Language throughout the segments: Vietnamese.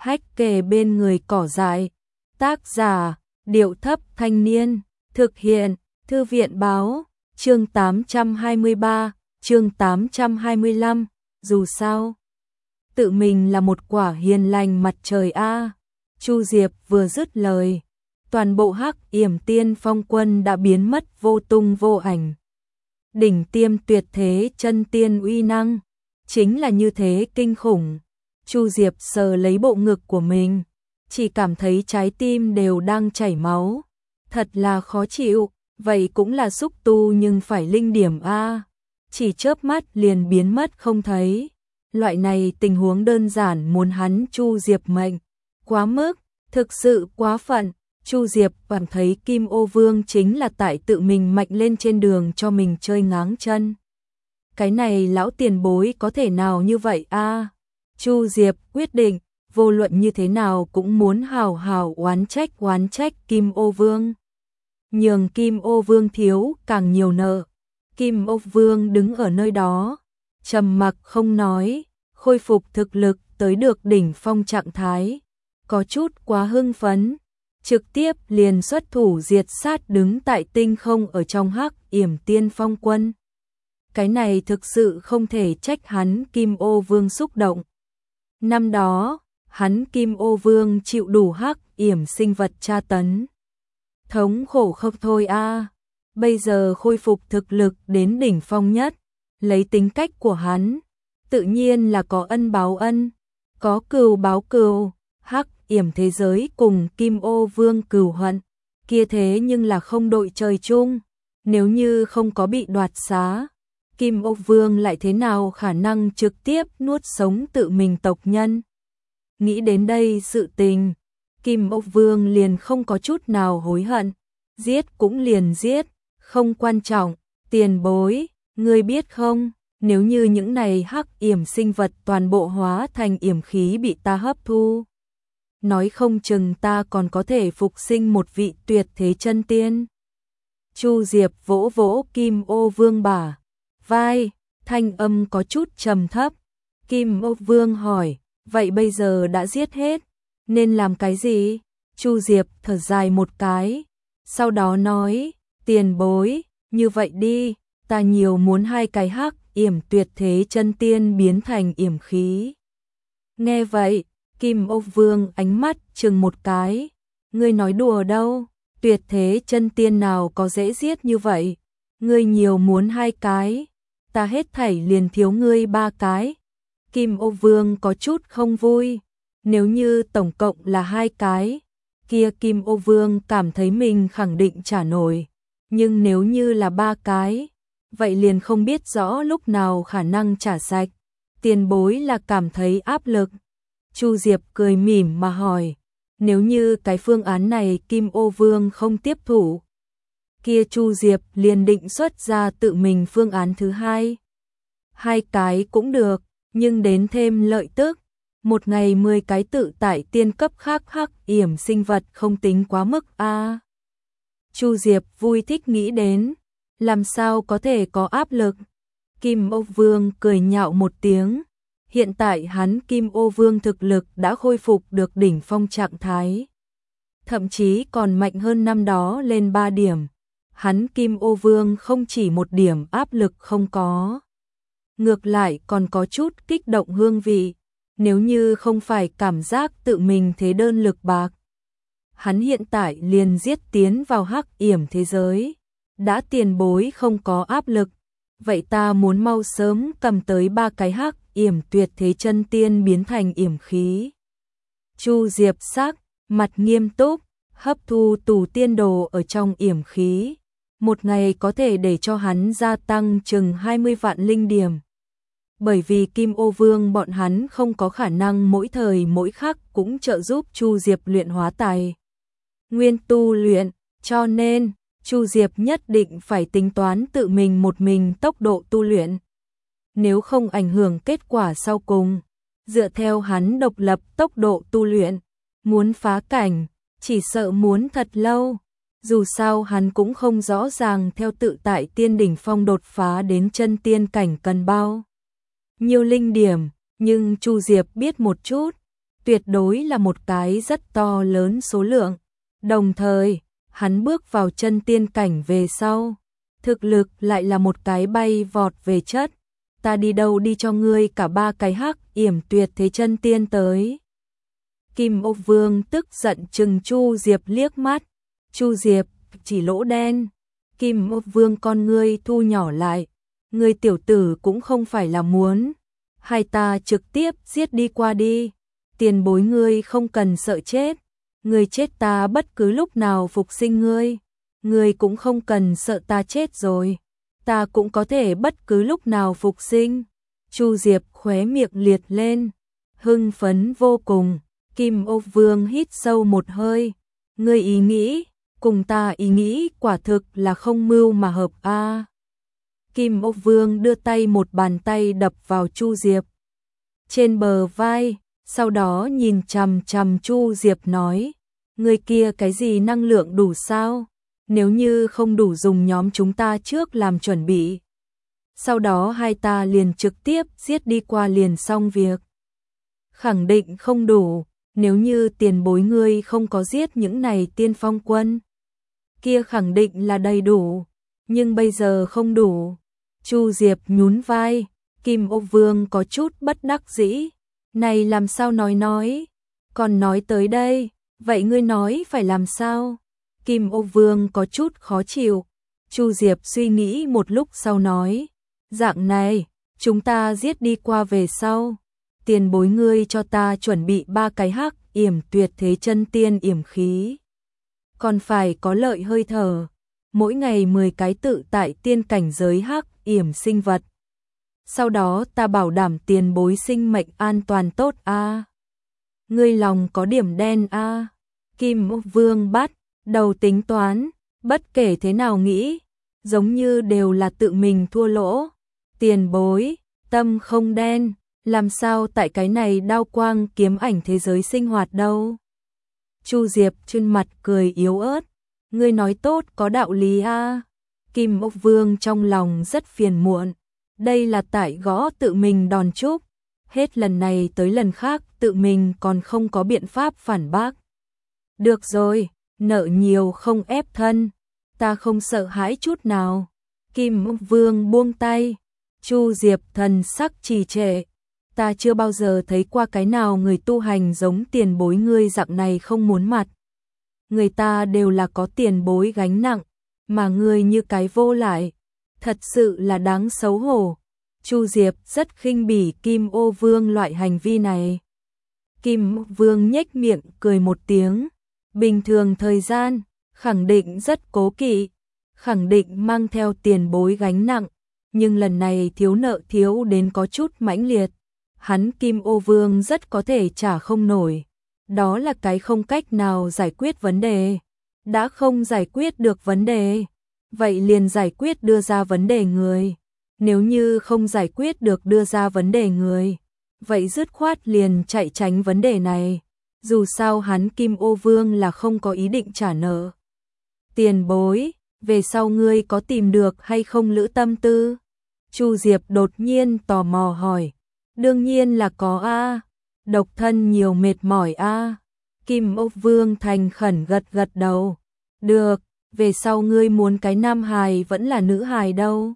hách kề bên người cỏ dại. Tác giả, Điệu Thấp Thanh Niên. Thực hiện, Thư viện Báo. Chương 823, chương 825. Dù sao, tự mình là một quả hiền lành mặt trời a. Chu Diệp vừa dứt lời, toàn bộ Hắc Yểm Tiên Phong quân đã biến mất vô tung vô ảnh. Đỉnh tiêm tuyệt thế chân tiên uy năng, chính là như thế kinh khủng. Chu Diệp sờ lấy bộ ngực của mình, chỉ cảm thấy trái tim đều đang chảy máu. Thật là khó chịu, vậy cũng là xúc tu nhưng phải linh điểm a. Chỉ chớp mắt liền biến mất không thấy. Loại này tình huống đơn giản muốn hắn Chu Diệp mệnh. Quá mức, thực sự quá phận. Chu Diệp cảm thấy Kim Ô Vương chính là tại tự mình mạnh lên trên đường cho mình chơi ngáng chân. Cái này lão tiền bối có thể nào như vậy a? Chu Diệp quyết định, vô luận như thế nào cũng muốn hào hào oán trách Kim Ô Vương. Nhường Kim Ô Vương thiếu càng nhiều nợ. Kim Ô Vương đứng ở nơi đó, trầm mặc không nói, khôi phục thực lực tới được đỉnh phong trạng thái. Có chút quá hưng phấn, trực tiếp liền xuất thủ diệt sát đứng tại tinh không ở trong Hắc Yểm Tiên Phong quân. Cái này thực sự không thể trách hắn Kim Ô Vương xúc động. Năm đó, hắn Kim Ô Vương chịu đủ Hắc Yểm sinh vật tra tấn. Thống khổ không thôi a. Bây giờ khôi phục thực lực đến đỉnh phong nhất, lấy tính cách của hắn, tự nhiên là có ân báo ân, có cừu báo cừu. Hắc Yểm thế giới cùng Kim Ô Vương cừu hận, kia thế nhưng là không đội trời chung. Nếu như không có bị đoạt xá, Kim Ô Vương lại thế nào khả năng trực tiếp nuốt sống tự mình tộc nhân. Nghĩ đến đây sự tình, Kim Ô Vương liền không có chút nào hối hận, giết cũng liền giết, không quan trọng. Tiền bối, ngươi biết không, nếu như những này Hắc Yểm sinh vật toàn bộ hóa thành yểm khí bị ta hấp thu, nói không chừng ta còn có thể phục sinh một vị tuyệt thế chân tiên. Chu Diệp vỗ vỗ Kim Ô Vương bả vai, thanh âm có chút trầm thấp. Kim Ô Vương hỏi, vậy bây giờ đã giết hết, nên làm cái gì? Chu Diệp thở dài một cái, sau đó nói, tiền bối, như vậy đi, ta nhiều muốn 2 cái Hắc Yểm tuyệt thế chân tiên biến thành yểm khí. Nghe vậy, Kim Ô Vương ánh mắt chừng một cái, ngươi nói đùa đâu, tuyệt thế chân tiên nào có dễ giết như vậy, ngươi nhiều muốn 2 cái, ta hết thảy liền thiếu ngươi 3 cái. Kim Ô Vương có chút không vui, nếu như tổng cộng là 2 cái, kia Kim Ô Vương cảm thấy mình khẳng định trả nổi, nhưng nếu như là 3 cái, vậy liền không biết rõ lúc nào khả năng trả sạch. Tiền bối là cảm thấy áp lực. Chu Diệp cười mỉm mà hỏi, nếu như cái phương án này Kim Ô Vương không tiếp thủ, kia Chu Diệp liền định xuất ra tự mình phương án thứ hai. 2 cái cũng được, nhưng đến thêm lợi tức, một ngày 10 cái tự tại tiên cấp khác Hắc Yểm sinh vật không tính quá mức a. Chu Diệp vui thích nghĩ đến, làm sao có thể có áp lực. Kim Ô Vương cười nhạo một tiếng. Hiện tại hắn Kim Ô Vương thực lực đã khôi phục được đỉnh phong trạng thái, thậm chí còn mạnh hơn năm đó lên 3 điểm. Hắn Kim Ô Vương không chỉ một điểm áp lực không có, ngược lại còn có chút kích động hương vị. Nếu như không phải cảm giác tự mình thế đơn lực bạc, hắn hiện tại liền giết tiến vào Hắc Yểm thế giới. Đã tiền bối không có áp lực, vậy ta muốn mau sớm cầm tới 3 cái Hắc Yểm tuyệt thế chân tiên biến thành yểm khí. Chu Diệp sắc mặt nghiêm túc, hấp thu tù tiên đồ ở trong yểm khí, một ngày có thể để cho hắn gia tăng chừng 20 vạn linh điểm. Bởi vì Kim Ô Vương bọn hắn không có khả năng mỗi thời mỗi khắc cũng trợ giúp Chu Diệp luyện hóa tài nguyên tu luyện, cho nên Chu Diệp nhất định phải tính toán tự mình một mình tốc độ tu luyện. Nếu không ảnh hưởng kết quả sau cùng, dựa theo hắn độc lập tốc độ tu luyện, muốn phá cảnh, chỉ sợ muốn thật lâu. Dù sao hắn cũng không rõ ràng theo tự tại tiên đỉnh phong đột phá đến chân tiên cảnh cần bao nhiêu linh điểm, nhưng Chu Diệp biết một chút, tuyệt đối là một cái rất to lớn số lượng. Đồng thời, hắn bước vào chân tiên cảnh về sau, thực lực lại là một cái bay vọt về chất. Ta đi đâu đi cho ngươi cả ba cái hắc yểm tuyệt thế chân tiên tới. Kim Ô Vương tức giận trừng Chu Diệp liếc mắt. Chu Diệp chỉ lỗ đen. Kim Ô Vương con ngươi thu nhỏ lại. Ngươi tiểu tử cũng không phải là muốn. Hai ta trực tiếp giết đi qua đi. Tiền bối ngươi không cần sợ chết. Ngươi chết ta bất cứ lúc nào phục sinh ngươi. Ngươi cũng không cần sợ ta chết rồi. Ta cũng có thể bất cứ lúc nào phục sinh. Chu Diệp khóe miệng liệt lên. Hưng phấn vô cùng. Kim Ô Vương hít sâu một hơi. Ngươi ý nghĩ, cùng ta ý nghĩ quả thực là không mưu mà hợp a. Kim Ô Vương đưa tay một bàn tay đập vào Chu Diệp trên bờ vai, sau đó nhìn chằm chằm Chu Diệp nói, người kia cái gì năng lượng đủ sao? Nếu như không đủ dùng nhóm chúng ta trước làm chuẩn bị. Sau đó hai ta liền trực tiếp giết đi qua liền xong việc. Khẳng định không đủ, nếu như tiền bối ngươi không có giết những này tiên phong quân. Kia khẳng định là đầy đủ, nhưng bây giờ không đủ. Chu Diệp nhún vai, Kim Ô Vương có chút bất đắc dĩ. Này làm sao nói, còn nói tới đây, vậy ngươi nói phải làm sao? Kim Ô Vương có chút khó chịu. Chu Diệp suy nghĩ một lúc sau nói, dạng này, chúng ta giết đi qua về sau. Tiền bối ngươi cho ta chuẩn bị 3 cái hắc yểm tuyệt thế chân tiên yểm khí. Còn phải có lợi hơi thở. Mỗi ngày 10 cái tự tại tiên cảnh giới hắc yểm sinh vật. Sau đó ta bảo đảm tiền bối sinh mệnh an toàn tốt a. Ngươi lòng có điểm đen a. Kim Ô Vương bắt đầu tính toán, bất kể thế nào nghĩ, giống như đều là tự mình thua lỗ. Tiền bối, tâm không đen, làm sao tại cái này đao quang kiếm ảnh thế giới sinh hoạt đâu. Chu Diệp trên mặt cười yếu ớt, ngươi nói tốt có đạo lý a. Kim Ô Vương trong lòng rất phiền muộn, đây là tại gõ tự mình đòn chúc, hết lần này tới lần khác tự mình còn không có biện pháp phản bác. Được rồi, nợ nhiều không ép thân, ta không sợ hãi chút nào. Kim Ô Vương buông tay, Chu Diệp thần sắc trì trệ, ta chưa bao giờ thấy qua cái nào người tu hành giống tiền bối ngươi dạng này không muốn mặt. Người ta đều là có tiền bối gánh nặng, mà ngươi như cái vô lại, thật sự là đáng xấu hổ. Chu Diệp rất khinh bỉ Kim Ô Vương loại hành vi này. Kim Ô Vương nhếch miệng cười một tiếng, bình thường thời gian, khẳng định rất cố kỵ, khẳng định mang theo tiền bối gánh nặng, nhưng lần này thiếu nợ thiếu đến có chút mãnh liệt. Hắn Kim Ô Vương rất có thể trả không nổi. Đó là cái không cách nào giải quyết vấn đề. Đã không giải quyết được vấn đề, vậy liền giải quyết đưa ra vấn đề người. Nếu như không giải quyết được đưa ra vấn đề người, vậy dứt khoát liền chạy tránh vấn đề này. Dù sao hắn Kim Ô Vương là không có ý định trả nợ. Tiền bối, về sau ngươi có tìm được hay không Lữ Tâm Tư? Chu Diệp đột nhiên tò mò hỏi. Đương nhiên là có a. Độc thân nhiều mệt mỏi a. Kim Ô Vương thành khẩn gật gật đầu. Được, về sau ngươi muốn cái nam hài vẫn là nữ hài đâu?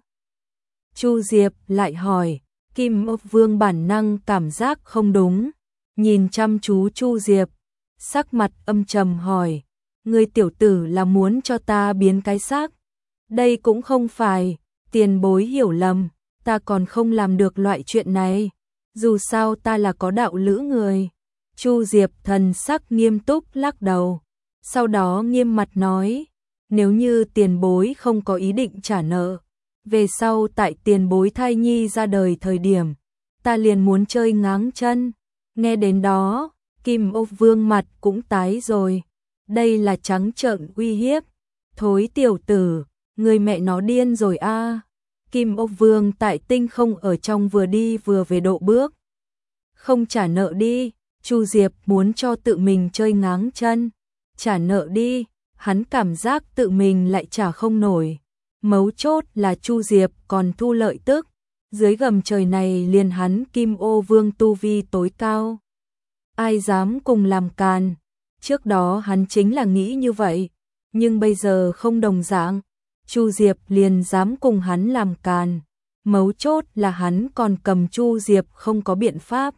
Chu Diệp lại hỏi. Kim Ô Vương bản năng cảm giác không đúng, nhìn chăm chú Chu Diệp, sắc mặt âm trầm hỏi, ngươi tiểu tử là muốn cho ta biến cái xác? Đây cũng không phải, tiền bối hiểu lầm, ta còn không làm được loại chuyện này, dù sao ta là có đạo lữ người. Chu Diệp thần sắc nghiêm túc lắc đầu, sau đó nghiêm mặt nói, nếu như tiền bối không có ý định trả nợ, về sau tại tiền bối thai nhi ra đời thời điểm, ta liền muốn chơi ngáng chân. Nghe đến đó, Kim Ô Vương mặt cũng tái rồi. Đây là trắng trợn uy hiếp. Thối tiểu tử, người mẹ nó điên rồi a. Kim Ô Vương tại tinh không ở trong vừa đi vừa về độ bước. Không trả nợ đi, Chu Diệp muốn cho tự mình chơi ngáng chân. Trả nợ đi, hắn cảm giác tự mình lại trả không nổi. Mấu chốt là Chu Diệp còn thu lợi tức, dưới gầm trời này liền hắn Kim Ô Vương tu vi tối cao. ai dám cùng làm càn. Trước đó hắn chính là nghĩ như vậy, nhưng bây giờ không đồng dạng. Chu Diệp liền dám cùng hắn làm càn. Mấu chốt là hắn còn cầm Chu Diệp không có biện pháp.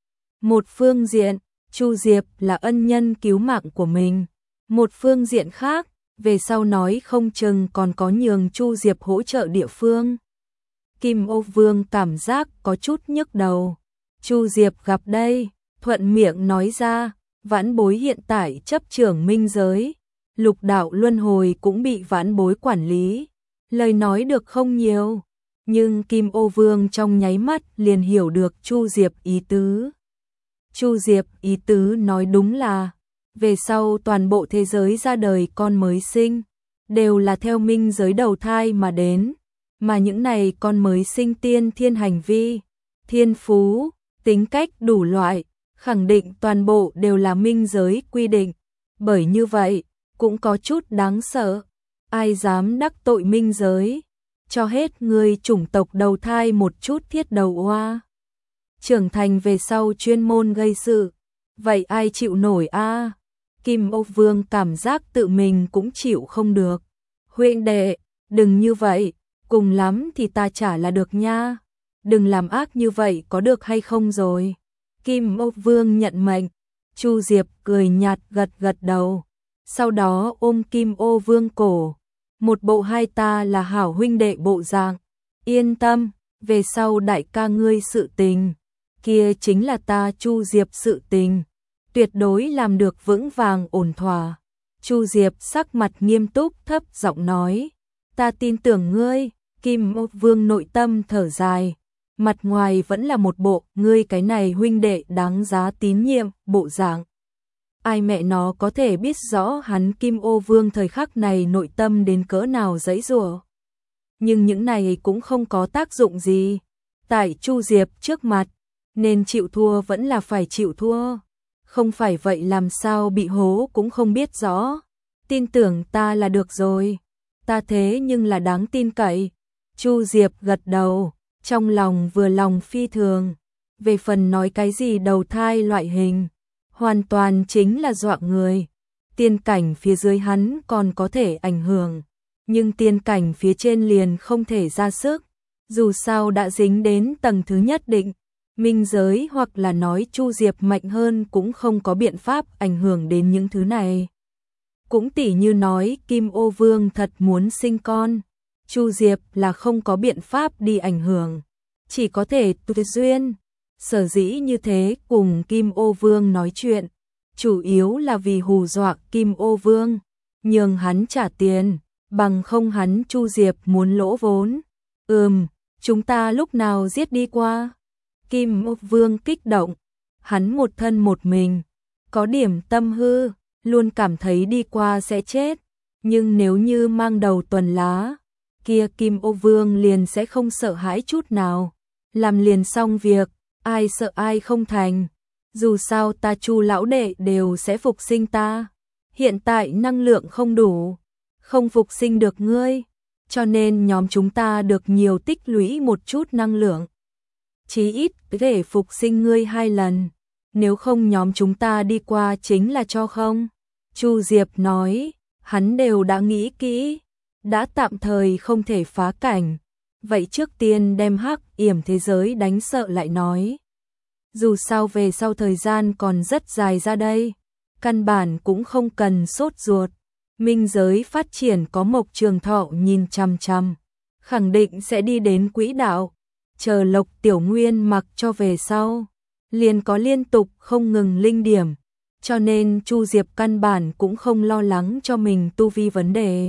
Một phương diện, Chu Diệp là ân nhân cứu mạng của mình. Một phương diện khác, về sau nói không chừng còn có nhường Chu Diệp hỗ trợ địa phương. Kim Ô Vương cảm giác có chút nhức đầu. Chu Diệp gặp đây, thuận miệng nói ra, vãn bối hiện tại chấp trưởng minh giới. Lục đạo luân hồi cũng bị vãn bối quản lý. Lời nói được không nhiều, nhưng Kim Ô Vương trong nháy mắt liền hiểu được Chu Diệp ý tứ. Chu Diệp ý tứ nói đúng là, về sau toàn bộ thế giới ra đời con mới sinh, đều là theo minh giới đầu thai mà đến, mà những này con mới sinh tiên thiên hành vi, thiên phú, tính cách đủ loại, khẳng định toàn bộ đều là minh giới quy định, bởi như vậy, cũng có chút đáng sợ, ai dám đắc tội minh giới, cho hết người chủng tộc đầu thai một chút thiết đầu oa. Trưởng thành về sau chuyên môn gây sự, vậy ai chịu nổi a? Kim Ô Vương cảm giác tự mình cũng chịu không được. Huynh đệ, đừng như vậy, cùng lắm thì ta trả là được nha. Đừng làm ác như vậy có được hay không rồi. Kim Ô Vương nhận mệnh, Chu Diệp cười nhạt gật gật đầu. Sau đó ôm Kim Ô Vương cổ, một bộ hai ta là hảo huynh đệ bộ dạng. Yên tâm, về sau đại ca ngươi sự tình, kia chính là ta Chu Diệp sự tình, tuyệt đối làm được vững vàng ổn thỏa. Chu Diệp sắc mặt nghiêm túc thấp giọng nói, ta tin tưởng ngươi. Kim Ô Vương nội tâm thở dài, mặt ngoài vẫn là một bộ ngươi cái này huynh đệ đáng giá tín nhiệm bộ dạng. Ai mẹ nó có thể biết rõ hắn Kim Ô Vương thời khắc này nội tâm đến cỡ nào giãy giụa. Nhưng những này cũng không có tác dụng gì. Tại Chu Diệp trước mặt, nên chịu thua vẫn là phải chịu thua. Không phải vậy làm sao bị hố cũng không biết rõ. Tin tưởng ta là được rồi. Ta thế nhưng là đáng tin cậy. Chu Diệp gật đầu, trong lòng vừa lòng phi thường. Về phần nói cái gì đầu thai loại hình, hoàn toàn chính là dọa người. Tiên cảnh phía dưới hắn còn có thể ảnh hưởng, nhưng tiên cảnh phía trên liền không thể ra sức. Dù sao đã dính đến tầng thứ nhất định, minh giới hoặc là nói Chu Diệp mạnh hơn cũng không có biện pháp ảnh hưởng đến những thứ này. Cũng tỉ như nói Kim Ô Vương thật muốn sinh con, Chu Diệp là không có biện pháp đi ảnh hưởng, chỉ có thể tuyệt duyên. Sở dĩ như thế cùng Kim Ô Vương nói chuyện, chủ yếu là vì hù dọa Kim Ô Vương, nhường hắn trả tiền, bằng không hắn Chu Diệp muốn lỗ vốn. Chúng ta lúc nào giết đi qua? Kim Ô Vương kích động, hắn một thân một mình, có điểm tâm hư, luôn cảm thấy đi qua sẽ chết, nhưng nếu như mang đầu tuần lá, kia Kim Ô Vương liền sẽ không sợ hãi chút nào, làm liền xong việc, ai sợ ai không thành. Dù sao ta Chu lão đệ đều sẽ phục sinh ta, hiện tại năng lượng không đủ, không phục sinh được ngươi, cho nên nhóm chúng ta được nhiều tích lũy một chút năng lượng, chí ít để phục sinh ngươi 2 lần, nếu không nhóm chúng ta đi qua chính là cho không. Chu Diệp nói, hắn đều đã nghĩ kỹ, đã tạm thời không thể phá cảnh, vậy trước tiên đem hắc yểm thế giới đánh sợ lại nói. Dù sao về sau thời gian còn rất dài ra đây, căn bản cũng không cần sốt ruột. Minh giới phát triển có Mộc Trường Thọ nhìn chằm chằm, khẳng định sẽ đi đến quỹ đạo, chờ Lộc Tiểu Nguyên mặc cho về sau, liền có liên tục không ngừng linh điểm, cho nên Chu Diệp căn bản cũng không lo lắng cho mình tu vi vấn đề.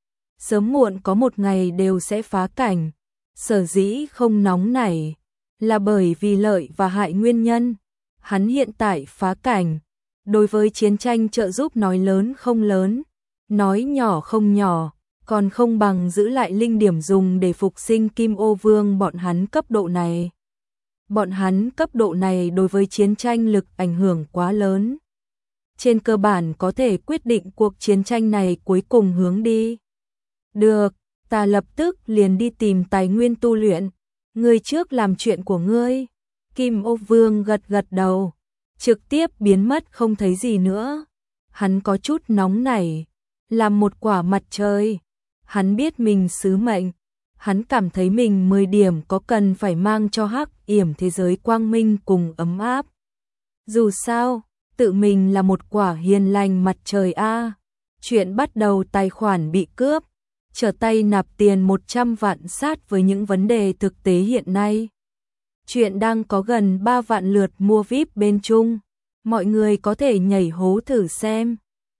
Sớm muộn có một ngày đều sẽ phá cảnh, sở dĩ không nóng nảy, là bởi vì lợi và hại nguyên nhân. Hắn hiện tại phá cảnh, đối với chiến tranh trợ giúp nói lớn không lớn, nói nhỏ không nhỏ, còn không bằng giữ lại linh điểm dùng để phục sinh Kim Ô Vương bọn hắn cấp độ này. Bọn hắn cấp độ này đối với chiến tranh lực ảnh hưởng quá lớn. Trên cơ bản có thể quyết định cuộc chiến tranh này cuối cùng hướng đi. Được, ta lập tức liền đi tìm tài nguyên tu luyện. Ngươi trước làm chuyện của ngươi. Kim Ô Vương gật gật đầu. trực tiếp biến mất không thấy gì nữa. Hắn có chút nóng nảy, làm một quả mặt trời. Hắn biết mình sứ mệnh, hắn cảm thấy mình 10 điểm có cần phải mang cho Hắc Yểm thế giới quang minh cùng ấm áp. Dù sao, tự mình là một quả hiền lành mặt trời a. Chuyện bắt đầu tài khoản bị cướp, trở tay nạp tiền 100 vạn sát với những vấn đề thực tế hiện nay. Chuyện đang có gần 3 vạn lượt mua VIP bên Trung, mọi người có thể nhảy hố thử xem.